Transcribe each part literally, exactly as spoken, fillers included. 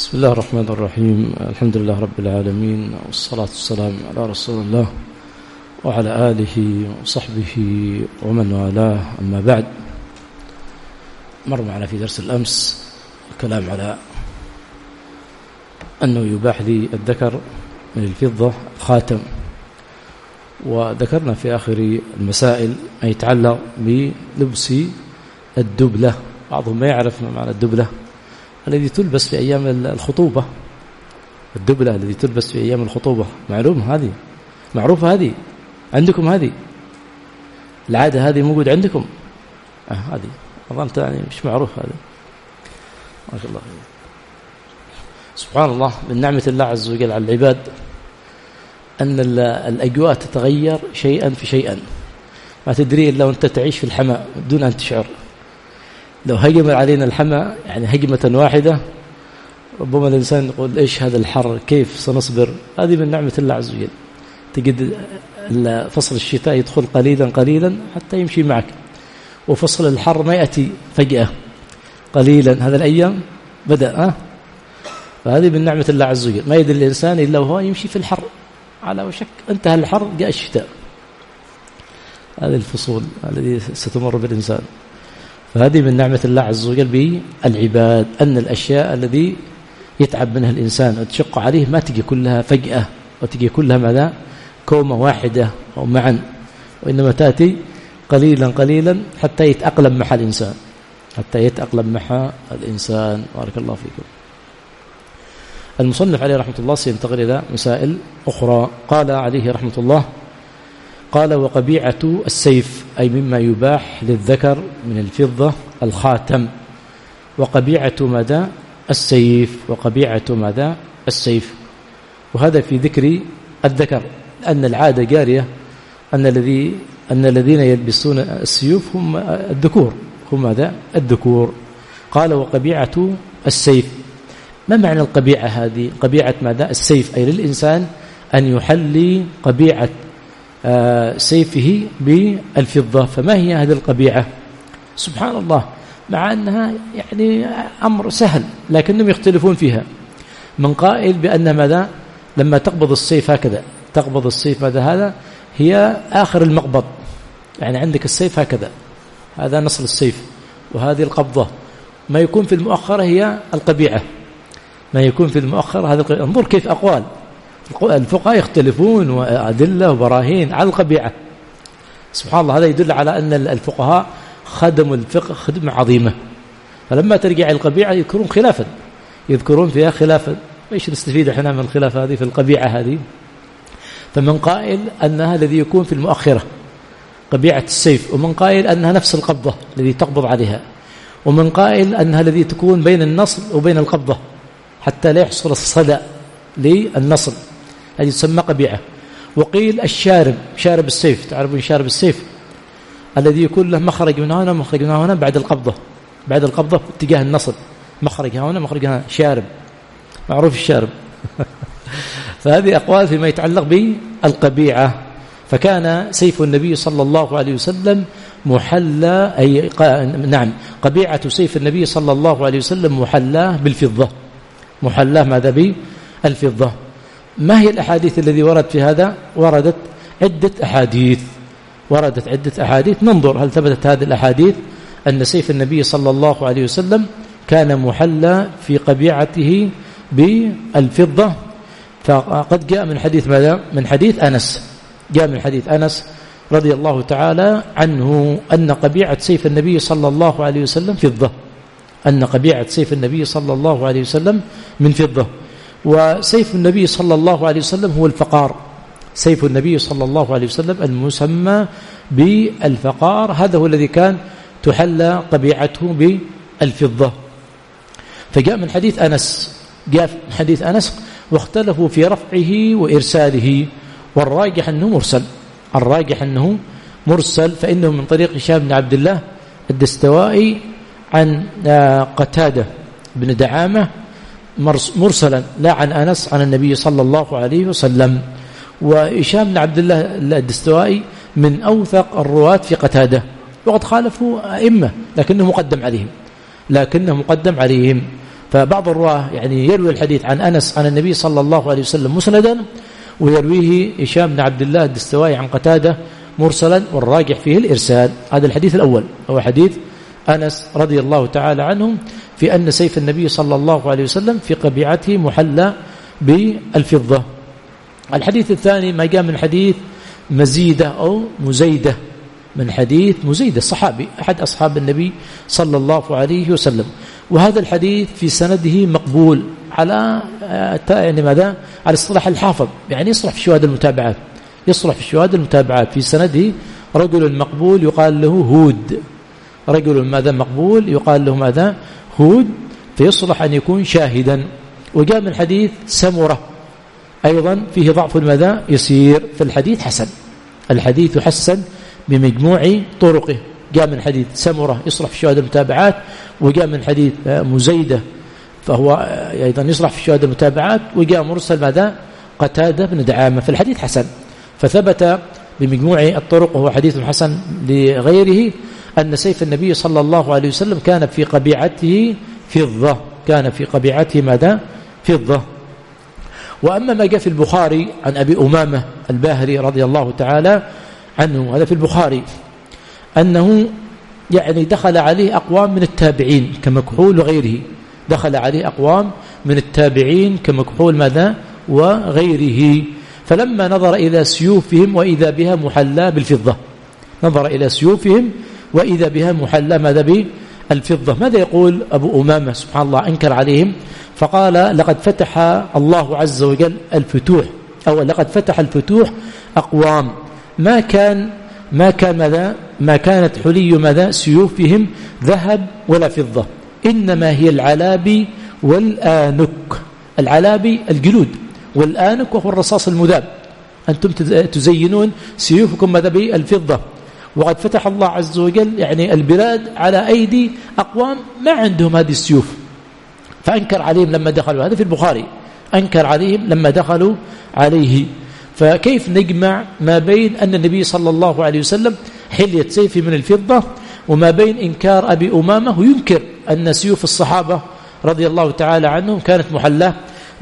بسم الله الرحمن الرحيم. الحمد لله رب العالمين، والصلاة والسلام على رسول الله وعلى آله وصحبه ومن والاه. أما بعد، مر معنا في درس الأمس الكلام على أنه يباح للذكر من الفضة خاتم، وذكرنا في آخر المسائل ما يتعلق بلبس الدبلة. بعضهم ما يعرف ما معنى الدبلة، الذي تلبس في أيام الخطوبة. الدبلة الذي تلبس في أيام الخطوبة معلوم، هذه معروفة، هذه عندكم، هذه العادة هذه موجود عندكم. آه هذه أظن يعني مش معروف هذا. ما شاء الله. سبحان الله، من نعمة الله عز وجل على العباد أن الأجواء تتغير شيئا في شيئا، ما تدري إلا وأنت تعيش في الحماة دون أن تشعر. لو هجم علينا الحمى يعني هجمة واحدة، ربما الإنسان يقول إيش هذا الحر، كيف سنصبر؟ هذه من نعمة الله عز وجل. تجد فصل الشتاء يدخل قليلا قليلا حتى يمشي معك، وفصل الحر ما يأتي فجأة، قليلا هذا الأيام بدأ. أه؟ فهذه من نعمة الله عز وجل، ما يدري الإنسان إلا وهو يمشي في الحر، على وشك انتهى الحر جاء الشتاء. هذه الفصول التي ستمر بالإنسان. فهذه من نعمة الله عز وجل بالعباد، أن الأشياء الذي يتعب منها الإنسان وتشق عليه ما تجي كلها فجأة، وتجي كلها ماذا كومة واحدة أو معا، وإنما تأتي قليلا قليلا حتى يتأقلم مع الإنسان، حتى يتأقلم مع الإنسان. بارك الله فيكم. المصنف عليه رحمة الله سينتقل إلى مسائل أخرى. قال عليه رحمة الله: قال: وقبيعة السيف، أي مما يباح للذكر من الفضة الخاتم. وقبيعة ماذا؟ السيف. وقبيعة ماذا؟ السيف. وهذا في ذكر الذكر، أن العادة جارية أن الذي أن الذين يلبسون السيوف هم الذكور، هم ماذا؟ الذكور. قال: وقبيعة السيف. ما معنى القبيعة هذه؟ قبيعة ماذا؟ السيف، أي للإنسان أن يحلي قبيعة آه سيفه بالفضة. فما هي هذه القبيعة؟ سبحان الله، مع أنها يعني أمر سهل لكنهم يختلفون فيها. من قائل بأن ماذا؟ لما تقبض السيف هكذا، تقبض السيف ماذا؟ هذا هي آخر المقبض، يعني عندك السيف هكذا، هذا نصل السيف، وهذه القبضة. ما يكون في المؤخرة هي القبيعة، ما يكون في المؤخرة هذا القبيعة. انظر كيف أقوال الفقهاء يختلفون، وأدلة وبراهين على القبيعة. سبحان الله، هذا يدل على أن الفقهاء خدموا الفقه خدمة عظيمة. فلما ترجع القبيعة يذكرون خلافا، يذكرون فيها خلافا. ايش نستفيد احنا من الخلاف هذه في القبيعة هذه؟ فمن قائل أنها الذي يكون في المؤخرة قبيعة السيف، ومن قائل أنها نفس القبضة الذي تقبض عليها، ومن قائل أنها الذي تكون بين النصل وبين القبضة حتى لا يحصل الصدى للنصل، هذه تسمى قبيعة. وقيل الشارب، شارب السيف، تعرفون شارب السيف الذي يكون له مخرج من هنا مخرج من هنا بعد القبضة، بعد القبضة اتجاه النصل، مخرج هنا مخرج هنا، شارب، معروف الشارب. فهذه أقوال فيما يتعلق بالقبيعة. فكان سيف النبي صلى الله عليه وسلم محلى، أي قا... نعم قبيعة سيف النبي صلى الله عليه وسلم محلى بالفضة، محلى ماذا؟ بالفضة. ما هي الأحاديث الذي ورد في هذا؟ وردت عدة أحاديث، وردت عدة أحاديث. ننظر هل ثبتت هذه الأحاديث أن سيف النبي صلى الله عليه وسلم كان محلى في قبيعته بالفضة. فقد جاء من حديث ماذا؟ من حديث أنس، جاء من حديث أنس رضي الله تعالى عنه أن قبيعة سيف النبي صلى الله عليه وسلم فضة، أن قبيعة سيف النبي صلى الله عليه وسلم من فضة. وسيف النبي صلى الله عليه وسلم هو الفقار، سيف النبي صلى الله عليه وسلم المسمى بالفقار، هذا هو الذي كان تحلى قبيعته بالفضة. فجاء من حديث أنس، جاء من حديث أنس، واختلفوا في رفعه وإرساله، والراجح أنه مرسل، الراجح أنه مرسل، فإنه من طريق هشام بن عبد الله الدستوائي عن قتادة بن دعامة مرسلا، لا عن أنس عن النبي صلى الله عليه وسلم. وهشام بن عبد الله الدستوائي من أوثق الرواة في قتادة، وقد خالفوا أئمة لكنه مقدم عليهم، لكنه مقدم عليهم. فبعض الرواه يعني يروي الحديث عن أنس عن النبي صلى الله عليه وسلم مسندا، ويرويه هشام بن عبد الله الدستوائي عن قتادة مرسلا، والراجح فيه الإرسال. هذا الحديث الأول هو حديث أنس رضي الله تعالى عنه في أن سيف النبي صلى الله عليه وسلم في قبيعته محلى بالفضة. الحديث الثاني ما جاء من حديث مزيدة أو مزيدة، من حديث مزيدة الصحابي أحد أصحاب النبي صلى الله عليه وسلم، وهذا الحديث في سنده مقبول على يعني ماذا؟ على اصطلاح الحافظ، يعني يصلح في شواهد المتابعات، يصلح في شواهد المتابعات. في سنده رجل مقبول يقال له هود، رجل ماذا مقبول يقال له ماذا؟ هود، فيصلح أن يكون شاهدا. وجاء من حديث سمرة أيضا فيه ضعف ماذا يسير، في الحديث حسن، الحديث حسن بمجموع طرقه. جاء من حديث سمرة يصلح في شواهد المتابعات، وجاء من حديث مزيدة فهو أيضا يصلح في شواهد المتابعات، وجاء مرسل ماذا؟ قتادة بن دعامة، في الحديث حسن، فثبت بمجموع الطرق وهو حديث حسن لغيره أن سيف النبي صلى الله عليه وسلم كان في قبيعته فضة، كان في قبيعته ماذا؟ فضة. وأما ما جاء في البخاري عن أبي أمامة الباهلي رضي الله تعالى عنه، هذا في البخاري، أنه يعني دخل عليه أقوام من التابعين كمكحول وغيره، دخل عليه أقوام من التابعين كمكحول ماذا؟ وغيره، فلما نظر إلى سيوفهم وإذا بها محلى بالفضة، نظر إلى سيوفهم وإذا بها محلى ماذا؟ بالفضة. ماذا يقول أبو أمامة سبحان الله؟ أنكر عليهم فقال لقد فتح الله عز وجل الفتوح، أو لقد فتح الفتوح أقوام ما كان ما كان ماذا؟ ما كانت حلي ماذا؟ سيوفهم ذهب ولا فضة، إنما هي العلابي والآنك. العلابي الجلود، والآنك وهو الرصاص المذاب، أنتم تزينون سيوفكم ماذا؟ بالفضة. وقد فتح الله عز وجل يعني البلاد على أيدي أقوام ما عندهم هذه السيوف، فأنكر عليهم لما دخلوا، هذا في البخاري، أنكر عليهم لما دخلوا عليه. فكيف نجمع ما بين أن النبي صلى الله عليه وسلم حلية سيفه من الفضة، وما بين إنكار أبي أمامة وينكر أن سيوف الصحابة رضي الله تعالى عنهم كانت محلة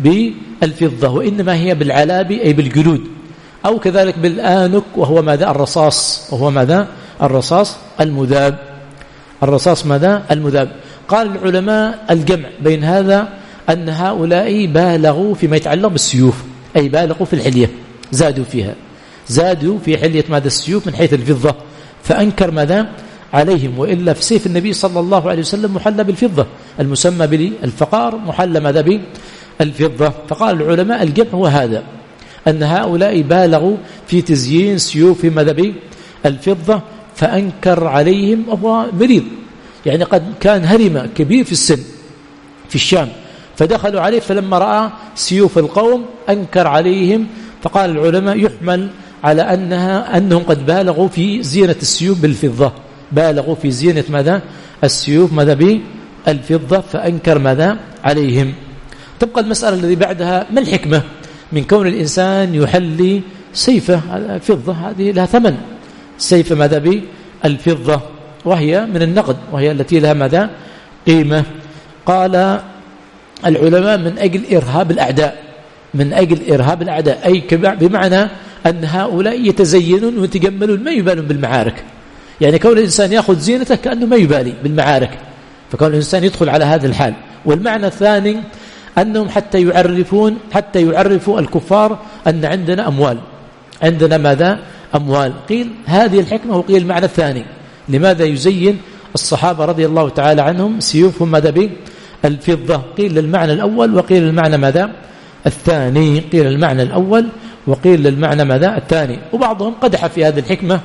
بالفضة، وإنما هي بالعلابي أي بالجلود، أو كذلك بالآنك وهو ماذا؟ الرصاص، وهو ماذا؟ الرصاص المذاب، الرصاص ماذا؟ المذاب. قال العلماء الجمع بين هذا أن هؤلاء بالغوا فيما يتعلق بالسيوف، أي بالغوا في الحلية، زادوا فيها، زادوا في حلية ماذا؟ السيوف من حيث الفضة، فأنكر ماذا؟ عليهم. وإلا في سيف النبي صلى الله عليه وسلم محلى بالفضة، المسمى بالفقار محلى ماذا؟ بالفضة. فقال العلماء الجمع هو هذا، أن هؤلاء بالغوا في تزيين سيوف ماذا؟ بالفضة، فأنكر عليهم، وهو مريض يعني قد كان هرم كبير في السن في الشام، فدخلوا عليه فلما رأى سيوف القوم أنكر عليهم. فقال العلماء يحمل على أنها أنهم قد بالغوا في زينة السيوف بالفضة، بالغوا في زينة ماذا؟ السيوف ماذا؟ بالفضة، فأنكر ماذا؟ عليهم. تبقى المسألة الذي بعدها، ما الحكمة من كون الإنسان يحلي سيفه فضة؟ هذه لها ثمن، سيف ماذا؟ بالفضة، وهي من النقد، وهي التي لها ماذا؟ قيمة. قال العلماء من أجل إرهاب الأعداء، من أجل إرهاب الأعداء، أي بمعنى أن هؤلاء يتزينون ويتجملون، ما يبالون بالمعارك، يعني كون الإنسان يأخذ زينته كأنه ما يبالي بالمعارك، فكون الإنسان يدخل على هذا الحال. والمعنى الثاني أنهم حتى يعرفون حتى يعرفوا الكفار أن عندنا أموال، عندنا ماذا؟ أموال. قيل هذه الحكمة، وقيل المعنى الثاني، لماذا يزين الصحابة رضي الله تعالى عنهم سيوفهم ماذا؟ بالفضة. قيل للمعنى الأول وقيل للمعنى ماذا؟ الثاني، قيل المعنى الأول وقيل للمعنى ماذا؟ الثاني. وبعضهم قدح في هذه الحكمة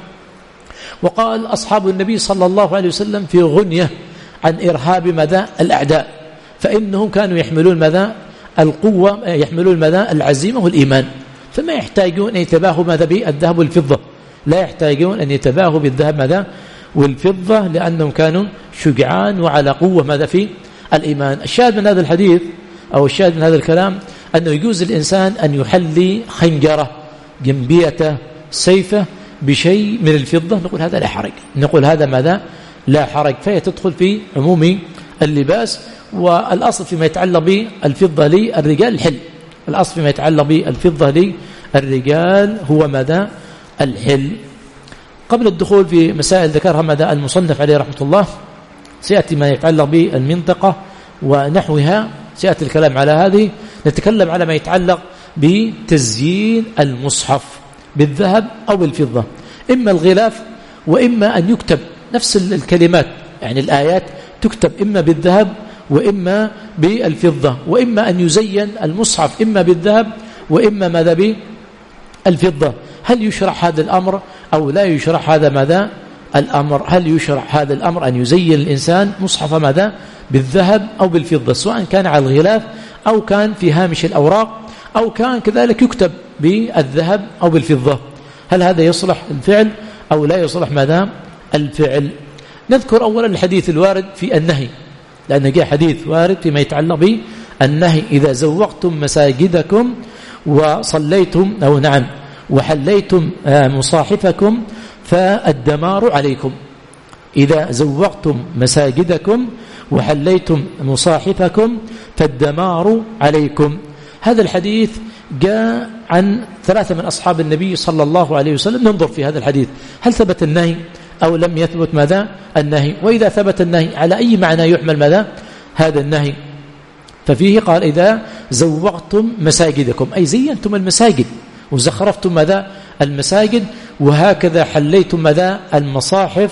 وقال أصحاب النبي صلى الله عليه وسلم في غنية عن إرهاب ماذا؟ الأعداء، فإنهم كانوا يحملون ماذا؟ القوة، يحملون ماذا؟ العزيمة والإيمان، فما يحتاجون أن يتباهوا ماذا؟ بالذهب والفضة، لا يحتاجون أن يتباهوا بالذهب ماذا؟ والفضة، لأنهم كانوا شجعان وعلى قوة ماذا؟ في الإيمان. الشاهد من هذا الحديث أو الشاهد من هذا الكلام أنه يجوز الإنسان أن يحلي خنجرة، جنبية، سيفه بشيء من الفضة، نقول هذا لا حرج، نقول هذا ماذا؟ لا حرج، فهي تدخل في عموم اللباس. والأصل فيما يتعلق بالفضة للرجال الحل، الأصل فيما يتعلق بالفضة للرجال هو ماذا؟ الحل. قبل الدخول في مسائل ذكرها ماذا المصنف عليه رحمة الله سيأتي ما يتعلق بالمنطقة ونحوها، سيأتي الكلام على هذه. نتكلم على ما يتعلق بتزيين المصحف بالذهب أو بالفضة، إما الغلاف وإما أن يكتب نفس الكلمات، يعني الآيات تكتب إما بالذهب وإما بالفضة، وإما أن يزين المصحف إما بالذهب وإما ماذا بالفضة. هل يشرع هذا الأمر أو لا يشرع هذا ماذا الأمر؟ هل يشرع هذا الأمر أن يزين الإنسان مصحف ماذا بالذهب أو بالفضة، سواء كان على الغلاف أو كان في هامش الأوراق أو كان كذلك يكتب بالذهب أو بالفضة؟ هل هذا يصلح الفعل أو لا يصلح ماذا الفعل؟ نذكر أولا الحديث الوارد في النهي، لأن جاء حديث وارد فيما يتعلق بالنهي: إذا زوقتم مساجدكم وصليتم أو نعم وحليتم مصاحفكم فالدمار عليكم. إذا زوقتم مساجدكم وحليتم مصاحفكم فالدمار عليكم. هذا الحديث جاء عن ثلاثة من أصحاب النبي صلى الله عليه وسلم. ننظر في هذا الحديث هل ثبت النهي أو لم يثبت ماذا النهي، وإذا ثبت النهي على أي معنى يحمل ماذا هذا النهي. ففيه قال: إذا زوقتم مساجدكم، أي زينتم المساجد وزخرفتم ماذا المساجد، وهكذا حليتم ماذا المصاحف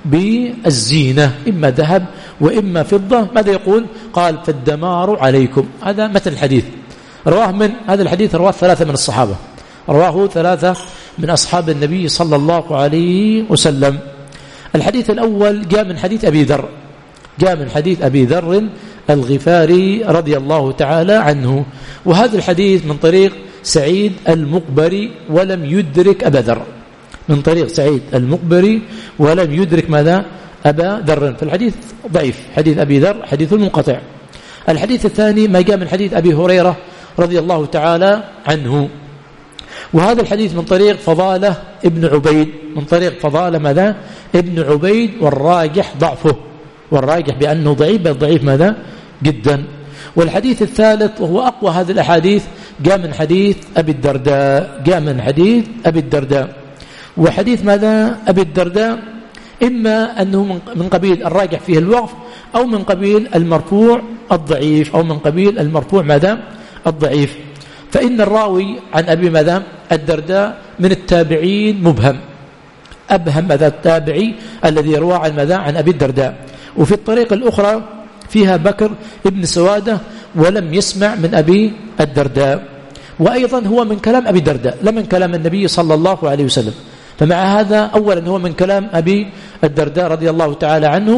بالزينة إما ذهب وإما فضة. ماذا يقول؟ قال: فالدمار عليكم. هذا متن الحديث، رواه من هذا الحديث رواه ثلاثة من الصحابة، رواه ثلاثة من أصحاب النبي صلى الله عليه وسلم. الحديث الأول جاء من حديث أبي ذر، جاء من حديث أبي ذر الغفاري رضي الله تعالى عنه، وهذا الحديث من طريق سعيد المقبري ولم يدرك أبا ذر، من طريق سعيد المقبري ولم يدرك ماذا أبا ذر، فالحديث ضعيف، حديث أبي ذر حديث منقطع. الحديث الثاني ما جاء من حديث أبي هريرة رضي الله تعالى عنه، وهذا الحديث من طريق فضالة ابن عبيد، من طريق فضالة ماذا ابن عبيد، والراجح ضعفه، والراجح بأنه ضعيف، بل ضعيف ماذا جدا. والحديث الثالث وهو أقوى هذه الأحاديث جاء من حديث أبي الدرداء، جاء من حديث أبي الدرداء. وحديث ماذا أبي الدرداء إما أنه من قبيل الراجح فيه الوقف، أو من قبيل المرفوع الضعيف، أو من قبيل المرفوع ماذا الضعيف. فإن الراوي عن أبي ماذا الدرداء من التابعين مبهم، أبهم ماذا التابعي الذي يروى عن ماذا عن أبي الدرداء. وفي الطريق الأخرى فيها بكر ابن سوادة ولم يسمع من أبي الدرداء، وأيضا هو من كلام أبي الدرداء لا من كلام النبي صلى الله عليه وسلم. فمع هذا أولا هو من كلام أبي الدرداء رضي الله تعالى عنه،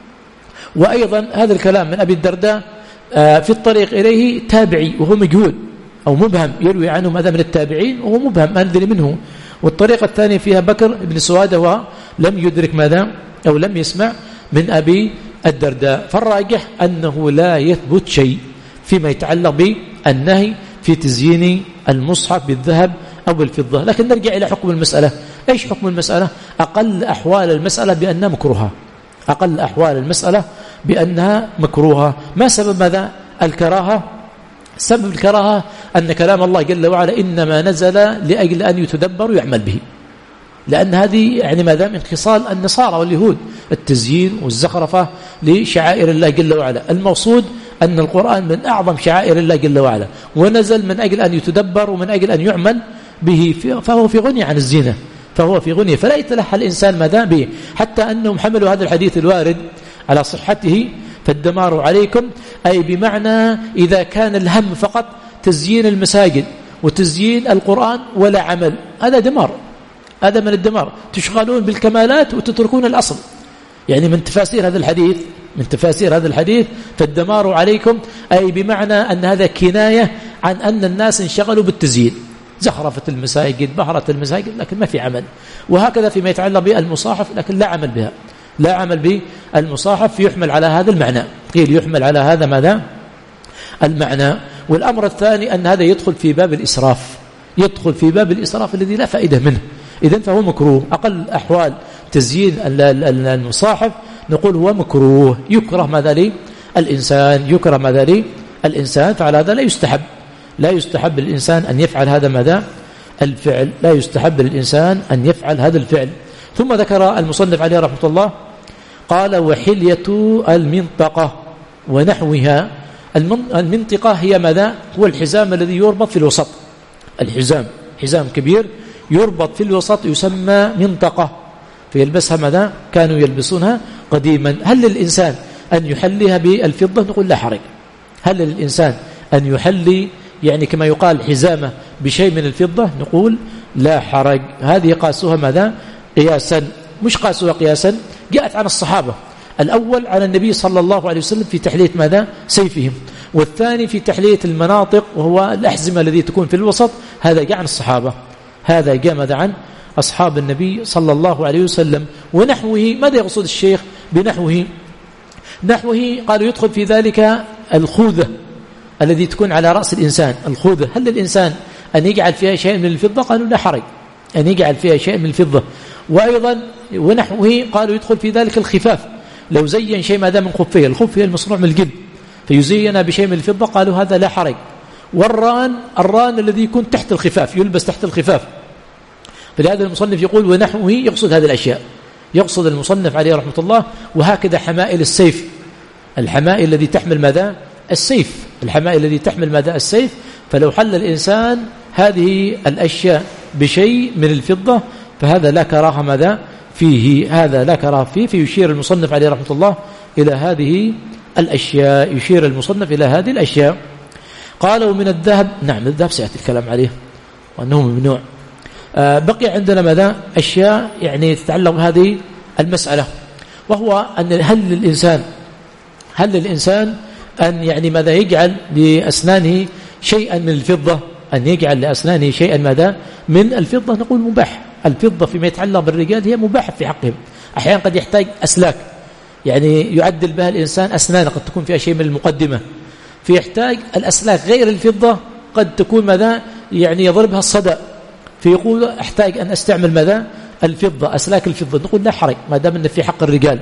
وأيضا هذا الكلام من أبي الدرداء في الطريق إليه تابعي وهو مجهول أو مبهم، يروي عنه ماذا من التابعين وهو مبهم ما ندري منه. والطريقة الثانية فيها بكر ابن سوادة ولم يدرك ماذا أو لم يسمع من أبي الدرداء. فالراجح أنه لا يثبت شيء فيما يتعلق بالنهي في تزيين المصحف بالذهب أو بالفضة. لكن نرجع إلى حكم المسألة. إيش حكم المسألة؟ أقل أحوال المسألة بأنها مكروهة، أقل أحوال المسألة بأنها مكروهة. ما سبب ماذا الكراهة؟ سبب الكراهة أن كلام الله جل وعلا إنما نزل لأجل أن يتدبر ويعمل به، لأن هذه يعني ماذا من خصال النصارى واليهود، التزيين والزخرفة لشعائر الله جل وعلا. المقصود أن القرآن من أعظم شعائر الله جل وعلا، ونزل من أجل أن يتدبر ومن أجل أن يعمل به، فهو في غني عن الزينة، فهو في غني، فلا يتلحى الإنسان ماذا به. حتى أنهم حملوا هذا الحديث الوارد على صحته، فالدمار عليكم، أي بمعنى إذا كان الهم فقط تزيين المساجد وتزيين القرآن ولا عمل، هذا دمار، هذا من الدمار. تشغلون بالكمالات وتتركون الأصل. يعني من تفاسير هذا الحديث من تفاسير هذا الحديث فالدمار عليكم، أي بمعنى أن هذا كناية عن أن الناس انشغلوا بالتزيين، زخرفة المساجد، بهرة المساجد، لكن ما في عمل. وهكذا فيما يتعلق بالمصاحف، لكن لا عمل بها، لا عمل بالمصاحف، يحمل على هذا المعنى، قيل يحمل على هذا ماذا المعنى. والأمر الثاني أن هذا يدخل في باب الإسراف، يدخل في باب الإسراف الذي لا فائدة منه، إذن فهو مكروه. أقل أحوال تزيين المصاحف نقول هو مكروه، يكره ماذا لي الإنسان، يكره ماذا لي الإنسان، فعلى هذا لا يستحب لا يستحب للإنسان أن يفعل هذا ماذا الفعل، لا يستحب للإنسان أن يفعل هذا الفعل. ثم ذكر المصنف عليه رحمة الله قال وحلية المنطقة ونحوها. المنطقة هي ماذا؟ هو الحزام الذي يربط في الوسط، الحزام حزام كبير يربط في الوسط يسمى منطقة، فيلبسها ماذا؟ كانوا يلبسونها قديما. هل للإنسان أن يحليها بالفضة؟ نقول لا حرج. هل للإنسان أن يحلي يعني كما يقال حزامه بشيء من الفضة؟ نقول لا حرج. هذه قاسوها ماذا؟ قياسا، مش قاسوها قياسا، جاءت عن الصحابة. الأول على النبي صلى الله عليه وسلم في تحلية ماذا؟ سيفهم، والثاني في تحلية المناطق وهو الأحزمة الذي تكون في الوسط، هذا جاء عن الصحابة، هذا جاء ماذا عن أصحاب النبي صلى الله عليه وسلم. ونحوه ماذا يقصد الشيخ بنحوه؟ نحوه قالوا يدخل في ذلك الخوذة الذي تكون على رأس الإنسان، الخوذة. هل للإنسان أن يجعل فيها شيء من الفضة؟ قالوا لا حرج أن يجعل فيها شيء من الفضة. وأيضا ونحوه قالوا يدخل في ذلك الخفاف، لو زين شيء ماذا من خفية، الخفية المصنوع من الجلد فيزين بشيء من الفضة، قالوا هذا لا حرج. والران، الران الذي يكون تحت الخفاف، يلبس تحت الخفاف. فلهذا المصنف يقول ونحوه يقصد هذه الأشياء، يقصد المصنف عليه رحمة الله. وهكذا حمائل السيف، الحمائل الذي تحمل ماذا؟ السيف، الحمائل الذي تحمل ماذا؟ السيف. فلو حل الإنسان هذه الأشياء بشيء من الفضة فهذا لا كراهة ماذا فيه، هذا لا كراهة فيه. فيشير المصنف عليه رحمة الله إلى هذه الأشياء، يشير المصنف إلى هذه الأشياء. قالوا من الذهب، نعم الذهب سيأتي الكلام عليه وأنه ممنوع. آه بقي عندنا ماذا؟ أشياء يعني تتعلق بهذه المسألة، وهو أن هل للإنسان هل للإنسان أن يعني ماذا يجعل لأسنانه شيئا من الفضة، أن يجعل لأسنانه شيئا ماذا من الفضة؟ نقول مباح. الفضة فيما يتعلق بالرجال هي مباح في حقهم. أحيانا قد يحتاج أسلاك يعني يعدل بها الإنسان أسنانه، قد تكون فيها شيء من المقدمة، فيحتاج الأسلاك غير الفضة، قد تكون ماذا يعني يضربها الصدى، فيقول أحتاج أن أستعمل ماذا الفضة، أسلاك الفضة. نقول لا حرج ما دام أن في حق الرجال.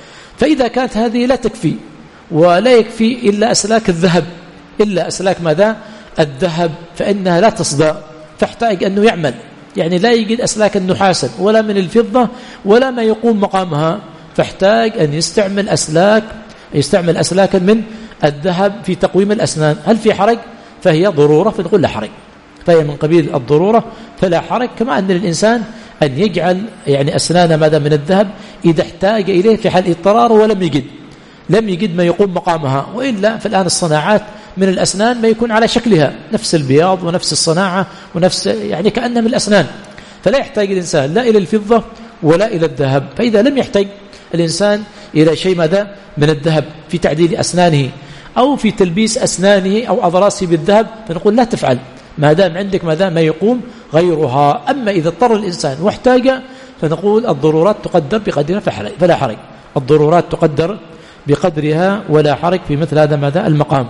فإذا كانت هذه لا تكفي ولا يكفي إلا أسلاك الذهب، إلا أسلاك ماذا الذهب، فإنها لا تصدى، فاحتاج أنه يعمل يعني لا يجد أسلاك النحاسا ولا من الفضة ولا ما يقوم مقامها، فاحتاج أن يستعمل أسلاك يستعمل أسلاكا من الذهب في تقويم الأسنان. هل في حرج؟ فهي ضرورة، فنقول لا حرج، فهي من قبيل الضرورة فلا حرج. كما أن الإنسان أن يجعل يعني أسنان ماذا من الذهب إذا احتاج إليه في حال اضطرار ولم يجد لم يجد ما يقوم مقامها. وإلا فالآن الصناعات من الأسنان ما يكون على شكلها نفس البياض ونفس الصناعة ونفس يعني كأنها من الأسنان، فلا يحتاج الإنسان لا إلى الفضة ولا إلى الذهب. فإذا لم يحتاج الإنسان إلى شيء ماذا من الذهب في تعديل أسنانه أو في تلبيس أسنانه أو أضراسه بالذهب، فنقول لا تفعل ما دام عندك ماذا ما يقوم غيرها. أما إذا اضطر الإنسان واحتاج فنقول الضرورات تقدر بقدرها فلا حرج، الضرورات تقدر بقدرها ولا حرج في مثل هذا ماذا المقام.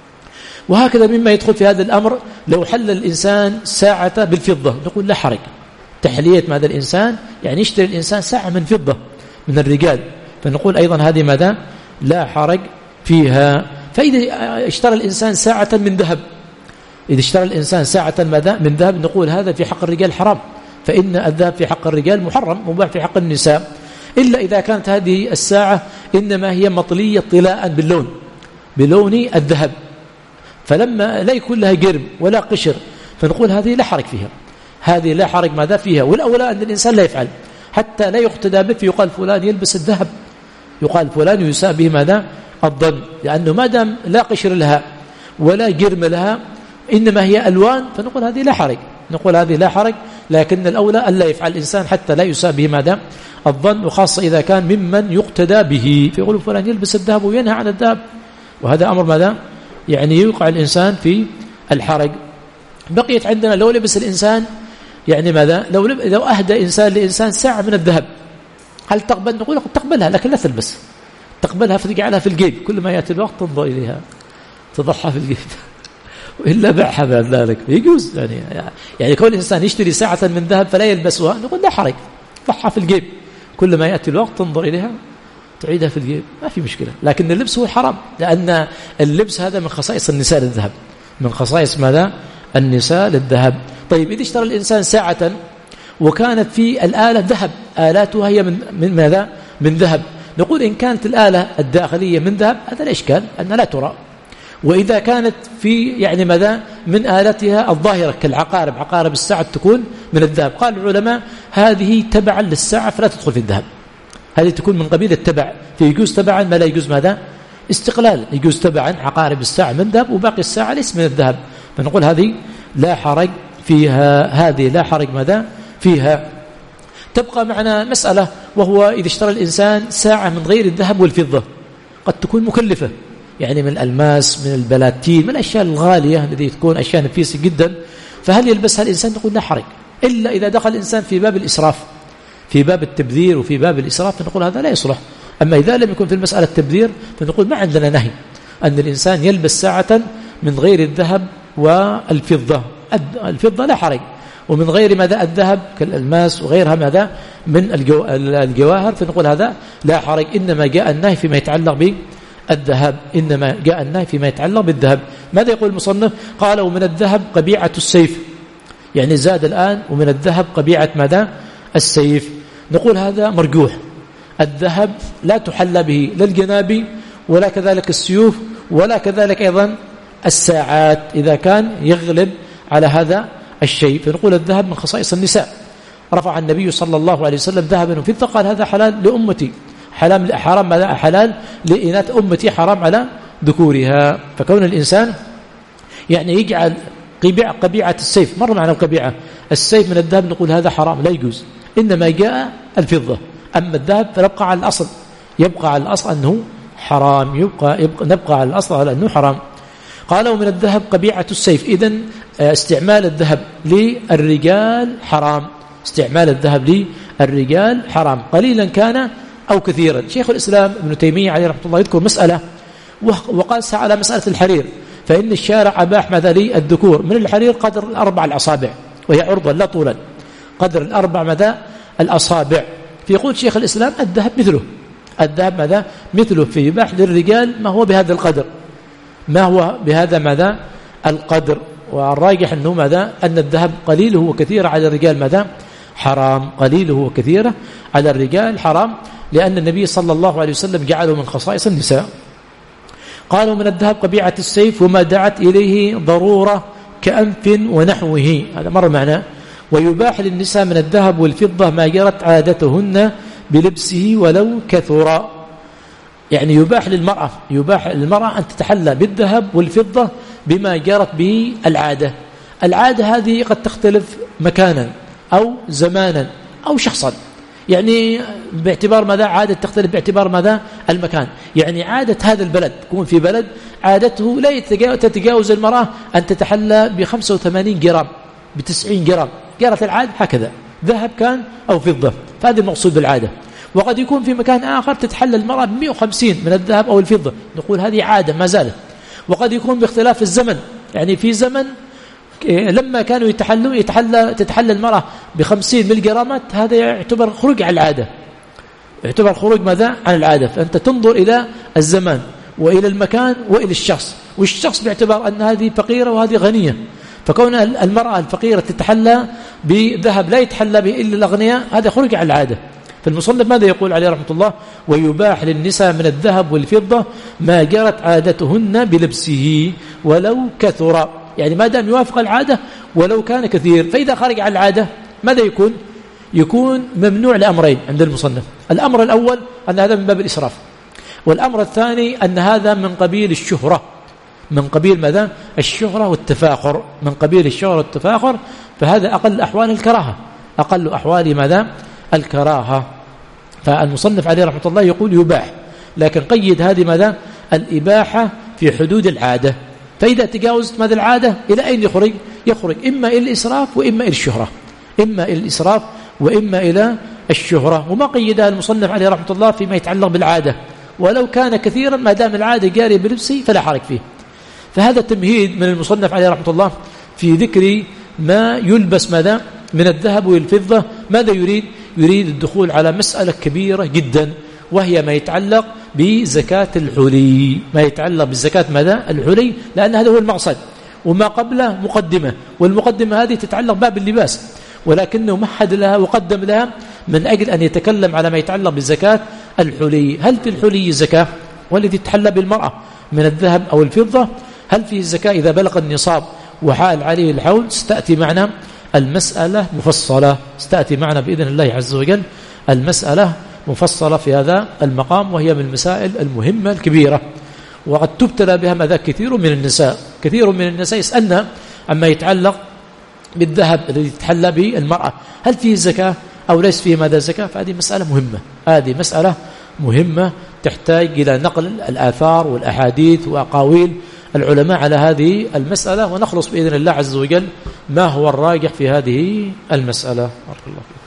وهكذا مما يدخل في هذا الأمر لو حل الإنسان ساعة بالفضة، نقول لا حرج. تحلية ماذا الإنسان يعني يشتري الإنسان ساعة من فضة من الرجال، فنقول أيضا هذه ماذا لا حرج فيها. فإذا اشترى الإنسان ساعة من ذهب إذا اشترى الإنسان ساعة ماذا من ذهب، نقول هذا في حق الرجال حرام، فإن الذهب في حق الرجال محرم مباح في حق النساء، إلا إذا كانت هذه الساعة إنما هي مطلية طلاء باللون بلون الذهب، فلما لا يكون لها جرم ولا قشر فنقول هذه لا حرج فيها، هذه لا حرج ماذا فيها. والأولى أن الإنسان لا يفعل حتى لا يقتدى به، فيقال فلان يلبس الذهب، يقال فلان يساء به ماذا الظن، لأنه ما دام لا قشر لها ولا جرم لها إنما هي ألوان، فنقول هذه لا حرج نقول هذه لا حرج. لكن الأولى ألا يفعل الإنسان حتى لا يساء به ماذا الظن، وخاصة إذا كان ممن يقتدى به، فيقول فلان يلبس الذهب وينهى عن الذهب، وهذا أمر ماذا يعني يوقع الإنسان في الحرج. بقيت عندنا لو لبس الإنسان يعني ماذا لو لو أهدى إنسان لإنسان ساعة من الذهب، هل تقبل؟ نقول تقبلها لكن لا تلبس، تقبلها فتجعلها في الجيب، كل ما يأتي الوقت تنظر إليها تضعها في الجيب وإلا بعها بعد ذلك يجوز. يعني يعني كون الإنسان يشتري ساعة من ذهب فلا يلبسها، نقول لا حرج، ضعها في الجيب، كل ما يأتي الوقت تنظر إليها تعيدها في الجيب ما في مشكلة. لكن اللبس هو حرام، لأن اللبس هذا من خصائص النساء للذهب، من خصائص ماذا؟ النساء للذهب. طيب إذا اشترى الإنسان ساعة وكانت في الآلة ذهب، آلاتها هي من, من ماذا؟ من ذهب، نقول إن كانت الآلة الداخلية من ذهب هذا الإشكال أنها لا ترى. وإذا كانت في يعني ماذا؟ من آلتها الظاهرة كالعقارب، عقارب الساعة تكون من الذهب. قال العلماء هذه تبعا للساعة فلا تدخل في الذهب، هذه تكون من قبيل التبع، فيجوز تبعا ما لا يجوز ماذا؟ استقلال. يجوز تبعا عقارب الساعة من ذهب وباقي الساعة ليس من الذهب، فنقول هذه لا حرج فيها، هذه لا حرج ماذا؟ فيها. تبقى معنا مسألة، وهو إذا اشترى الإنسان ساعة من غير الذهب والفضة قد تكون مكلفة، يعني من الألماس، من البلاتين، من الأشياء الغالية التي تكون أشياء نفيسة جدا، فهل يلبسها الإنسان؟ نقول لا حرج، إلا إذا دخل الإنسان في باب الإسراف، في باب التبذير وفي باب الإسراف، فنقول هذا لا يصلح. أما إذا لم يكن في المسألة التبذير فنقول ما عندنا نهي أن الإنسان يلبس ساعة من غير الذهب والفضة، الفضة لا حرج، ومن غير ماذا؟ الذهب كالألماس وغيرها ماذا؟ من الجو... الجواهر، فنقول هذا لا حرج. إنما جاء النهي فيما يتعلق بالذهب، إنما جاء النهي فيما يتعلق بالذهب. ماذا يقول المصنف؟ قال ومن الذهب قبيعة السيف، يعني زاد الآن ومن الذهب قبيعة ماذا؟ السيف. نقول هذا مرجوح، الذهب لا تحلى به لا الجنابي ولا كذلك السيوف ولا كذلك أيضا الساعات إذا كان يغلب على هذا الشيء، فنقول الذهب من خصائص النساء. رفع النبي صلى الله عليه وسلم ذهبا وفضة، قال هذا حلال لأمتي، حرام حرام ماذا؟ حلال لإناث أمتي، حرام على ذكورها. فكون الإنسان يعني يجعل قبيعة قبيعة السيف، مر معنا القبيعة السيف من الذهب، نقول هذا حرام لا يجوز، إنما جاء الفضة. أما الذهب فنبقى على الأصل، يبقى على الأصل أنه حرام، يبقى, يبقى نبقى على الأصل على أنه حرام. قال ومن الذهب قبيعة السيف، إذن استعمال الذهب للرجال حرام، استعمال الذهب للرجال حرام قليلا كان أو كثيرا. شيخ الإسلام ابن تيمية عليه رحمة الله يذكر مسألة وقاس على مسألة الحرير، فإن الشارع أباح مثلا الذكور من الحرير قدر الأربع الأصابع، وهي عرضا لا طولا، قدر الأربع مدى الأصابع. فيقول شيخ الإسلام الذهب مثله، الذهب ماذا؟ مثله، في يباح للرجال ما هو بهذا القدر، ما هو بهذا ماذا؟ القدر. والراجح أنه ماذا؟ أن الذهب قليله وكثير على الرجال ماذا؟ حرام، قليله وكثيره على الرجال حرام، لأن النبي صلى الله عليه وسلم جعله من خصائص النساء. قالوا من الذهب قبيعة السيف وما دعت إليه ضرورة كأنف ونحوه، هذا مر معنا. ويباح للنساء من الذهب والفضة ما جرت عادتهن بلبسه ولو كثر، يعني يباح للمرأة يباح للمرأة أن تتحلى بالذهب والفضة بما جرت به العادة. العادة هذه قد تختلف مكانا أو زمانا أو شخصا، يعني باعتبار ماذا؟ عادة تختلف باعتبار ماذا؟ المكان. يعني عادة هذا البلد، يكون في بلد عادته لا تتجاوز المرأة أن تتحلى بخمسة وثمانين جرام بتسعين جرام، جرت العادة هكذا، ذهب كان أو فضة، فهذا المقصود بالعادة. وقد يكون في مكان آخر تتحلى المرأة ب مئة وخمسين من الذهب أو الفضة، نقول هذه عادة ما زالت. وقد يكون باختلاف الزمن، يعني في زمن لما كانوا يتحلوا يتحلى تتحلى المرأة بخمسين ملغرامات، هذا يعتبر خروج عن العادة، يعتبر خروج ماذا؟ عن العادة. فأنت تنظر إلى الزمان وإلى المكان وإلى الشخص، والشخص باعتبار أن هذه فقيرة وهذه غنية، فكون المرأة الفقيرة تتحلى بذهب لا يتحلى به إلا الأغنياء، هذا خروج عن العادة. فالمصنف ماذا يقول عليه رحمة الله؟ ويباح للنساء من الذهب والفضة ما جرت عادتهن بلبسه ولو كثر، يعني ما دام يوافق العادة ولو كان كثير. فإذا خرج عن العادة ماذا يكون؟ يكون ممنوع لأمرين عند المصنف. الأمر الأول أن هذا من باب الإسراف، والأمر الثاني أن هذا من قبيل الشهرة، من قبيل ماذا؟ الشهرة والتفاخر، من قبيل الشهرة والتفاخر، فهذا أقل أحوال الكراهة، أقل أحوال ماذا؟ الكراهة. فالمصنف عليه رحمة الله يقول يباح، لكن قيد هذه ماذا؟ الإباحة في حدود العادة. فإذا تجاوزت ماذا العادة إلى أين يخرج؟ يخرج إما إلى الإسراف وإما إلى الشهرة، إما إلى الإسراف وإما إلى الشهرة. وما قيدها المصنف عليه رحمة الله فيما يتعلق بالعادة، ولو كان كثيرا ما دام العادة جارية بلبسه فلا حرج فيه. فهذا تمهيد من المصنف عليه رحمة الله في ذكر ما يلبس ماذا؟ من الذهب والفضة. ماذا يريد؟ يريد الدخول على مسألة كبيرة جدا، وهي ما يتعلق بزكاة الحلي، ما يتعلق بزكاة ماذا؟ الحلي، لأن هذا هو المقصد، وما قبله مقدمة، والمقدمة هذه تتعلق باب اللباس، ولكنه محد لها وقدم لها من أجل أن يتكلم على ما يتعلق بزكاة الحلي. هل في الحلي زكاة؟ والذي تحلى بالمرأة من الذهب أو الفضة هل فيه زكاة إذا بلغ النصاب وحال عليه الحول؟ ستأتي معنا المسألة مفصلة، ستأتي معنا بإذن الله عز وجل المسألة مفصلة في هذا المقام، وهي من المسائل المهمة الكبيرة، وقد تبتلى بها ماذا كثير من النساء. كثير من النساء يسألنا عما يتعلق بالذهب الذي تحلى به المرأة، هل فيه زكاة أو ليس فيه ماذا زكاة؟ فهذه مسألة مهمة، هذه مسألة مهمة تحتاج إلى نقل الآثار والأحاديث وأقاويل العلماء على هذه المسألة، ونخلص بإذن الله عز وجل ما هو الراجح في هذه المسألة. بارك الله فيك.